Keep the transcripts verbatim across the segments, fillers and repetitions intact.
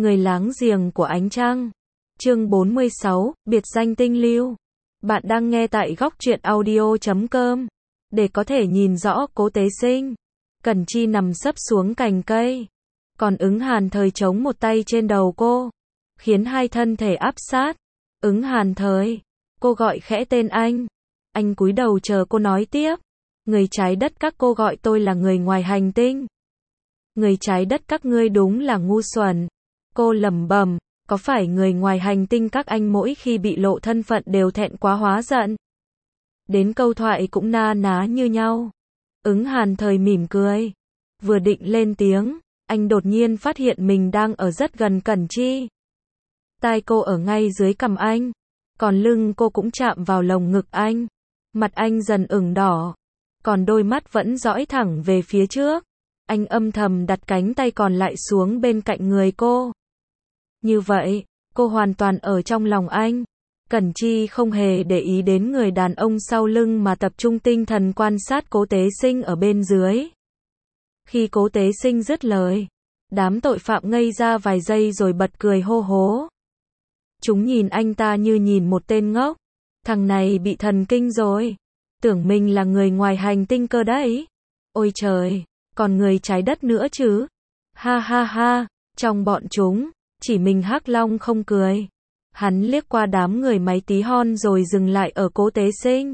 Người láng giềng của ánh trăng. Chương bốn mươi sáu, biệt danh tinh lưu. Bạn đang nghe tại góc truyện audio chấm com. Để có thể nhìn rõ Cố Tế Sinh, Cẩn Chi nằm sấp xuống cành cây, còn Ứng Hàn Thời chống một tay trên đầu cô, khiến hai thân thể áp sát. Ứng Hàn Thời, cô gọi khẽ tên anh. Anh cúi đầu chờ cô nói tiếp. Người trái đất các cô gọi tôi là người ngoài hành tinh. Người trái đất các ngươi đúng là ngu xuẩn. Cô lẩm bẩm, có phải người ngoài hành tinh các anh mỗi khi bị lộ thân phận đều thẹn quá hóa giận? Đến câu thoại cũng na ná như nhau. Ứng Hàn Thời mỉm cười. Vừa định lên tiếng, anh đột nhiên phát hiện mình đang ở rất gần Cẩn Chi. Tai cô ở ngay dưới cằm anh, còn lưng cô cũng chạm vào lồng ngực anh. Mặt anh dần ửng đỏ, còn đôi mắt vẫn dõi thẳng về phía trước. Anh âm thầm đặt cánh tay còn lại xuống bên cạnh người cô. Như vậy, cô hoàn toàn ở trong lòng anh. Cẩn Chi không hề để ý đến người đàn ông sau lưng mà tập trung tinh thần quan sát Cố Tế Sinh ở bên dưới. Khi Cố Tế Sinh dứt lời, đám tội phạm ngây ra vài giây rồi bật cười hô hố. Chúng nhìn anh ta như nhìn một tên ngốc. Thằng này bị thần kinh rồi. Tưởng mình là người ngoài hành tinh cơ đấy. Ôi trời, còn người trái đất nữa chứ. Ha ha ha, trong bọn chúng, chỉ mình Hắc Long không cười. Hắn liếc qua đám người máy tí hon rồi dừng lại ở Cố Tế Sinh.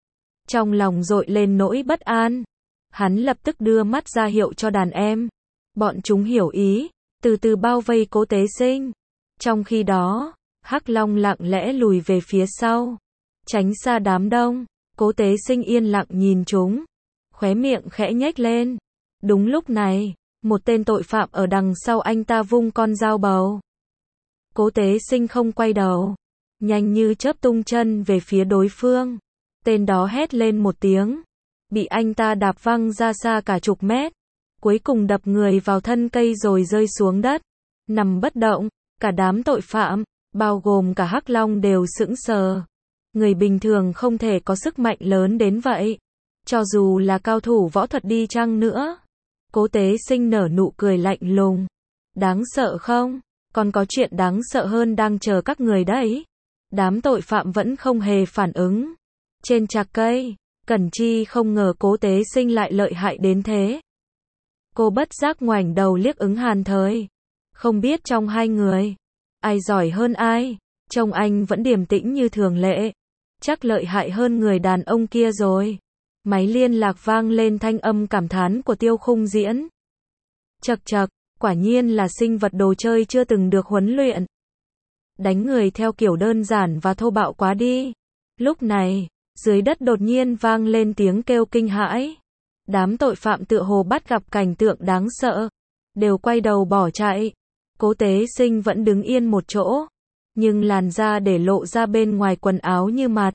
Trong lòng dội lên nỗi bất an. Hắn lập tức đưa mắt ra hiệu cho đàn em. Bọn chúng hiểu ý, từ từ bao vây Cố Tế Sinh. Trong khi đó, Hắc Long lặng lẽ lùi về phía sau, tránh xa đám đông. Cố Tế Sinh yên lặng nhìn chúng, khóe miệng khẽ nhếch lên. Đúng lúc này, một tên tội phạm ở đằng sau anh ta vung con dao bầu. Cố Tế Sinh không quay đầu, nhanh như chớp tung chân về phía đối phương. Tên đó hét lên một tiếng, bị anh ta đạp văng ra xa cả chục mét, cuối cùng đập người vào thân cây rồi rơi xuống đất, nằm bất động. Cả đám tội phạm, bao gồm cả Hắc Long đều sững sờ. Người bình thường không thể có sức mạnh lớn đến vậy, cho dù là cao thủ võ thuật đi chăng nữa. Cố Tế Sinh nở nụ cười lạnh lùng. Đáng sợ không? Còn có chuyện đáng sợ hơn đang chờ các người đấy. Đám tội phạm vẫn không hề phản ứng. Trên chạc cây, Cẩn Chi không ngờ Cố Tế Sinh lại lợi hại đến thế. Cô bất giác ngoảnh đầu liếc Ứng Hàn Thời. Không biết trong hai người, ai giỏi hơn ai. Trông anh vẫn điềm tĩnh như thường lệ. Chắc lợi hại hơn người đàn ông kia rồi. Máy liên lạc vang lên thanh âm cảm thán của Tiêu Khung Diễn. Chậc chậc, quả nhiên là sinh vật đồ chơi chưa từng được huấn luyện. Đánh người theo kiểu đơn giản và thô bạo quá đi. Lúc này, dưới đất đột nhiên vang lên tiếng kêu kinh hãi. Đám tội phạm tựa hồ bắt gặp cảnh tượng đáng sợ, đều quay đầu bỏ chạy. Cố Tế Sinh vẫn đứng yên một chỗ, nhưng làn da để lộ ra bên ngoài quần áo như mặt.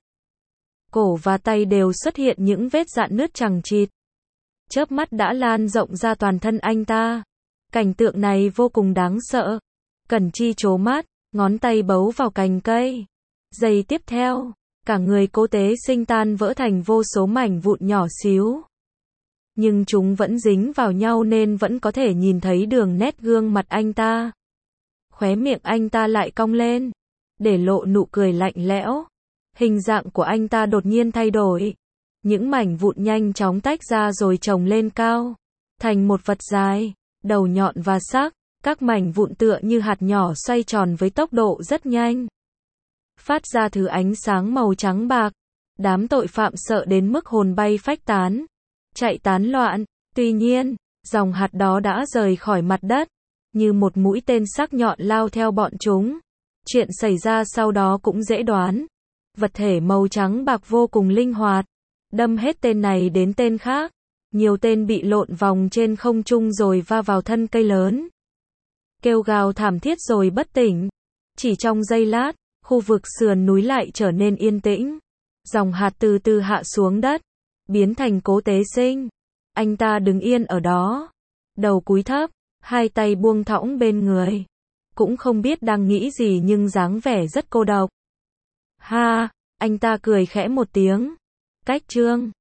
Cổ và tay đều xuất hiện những vết rạn nứt chằng chịt. Chớp mắt đã lan rộng ra toàn thân anh ta. Cảnh tượng này vô cùng đáng sợ. Cẩn Chi trố mắt, ngón tay bấu vào cành cây. Giây tiếp theo, cả người Cố Tế Sinh tan vỡ thành vô số mảnh vụn nhỏ xíu. Nhưng chúng vẫn dính vào nhau nên vẫn có thể nhìn thấy đường nét gương mặt anh ta. Khóe miệng anh ta lại cong lên, để lộ nụ cười lạnh lẽo. Hình dạng của anh ta đột nhiên thay đổi. Những mảnh vụn nhanh chóng tách ra rồi chồng lên cao, thành một vật dài, đầu nhọn và sắc. Các mảnh vụn tựa như hạt nhỏ xoay tròn với tốc độ rất nhanh, phát ra thứ ánh sáng màu trắng bạc. Đám tội phạm sợ đến mức hồn bay phách tán, chạy tán loạn. Tuy nhiên, dòng hạt đó đã rời khỏi mặt đất, như một mũi tên sắc nhọn lao theo bọn chúng. Chuyện xảy ra sau đó cũng dễ đoán. Vật thể màu trắng bạc vô cùng linh hoạt, đâm hết tên này đến tên khác. Nhiều tên bị lộn vòng trên không trung rồi va vào thân cây lớn, kêu gào thảm thiết rồi bất tỉnh. Chỉ trong giây lát, khu vực sườn núi lại trở nên yên tĩnh. Dòng hạt từ từ hạ xuống đất, biến thành Cố Tế Sinh. Anh ta đứng yên ở đó, đầu cúi thấp, hai tay buông thõng bên người. Cũng không biết đang nghĩ gì nhưng dáng vẻ rất cô độc. Ha, anh ta cười khẽ một tiếng. Cách chương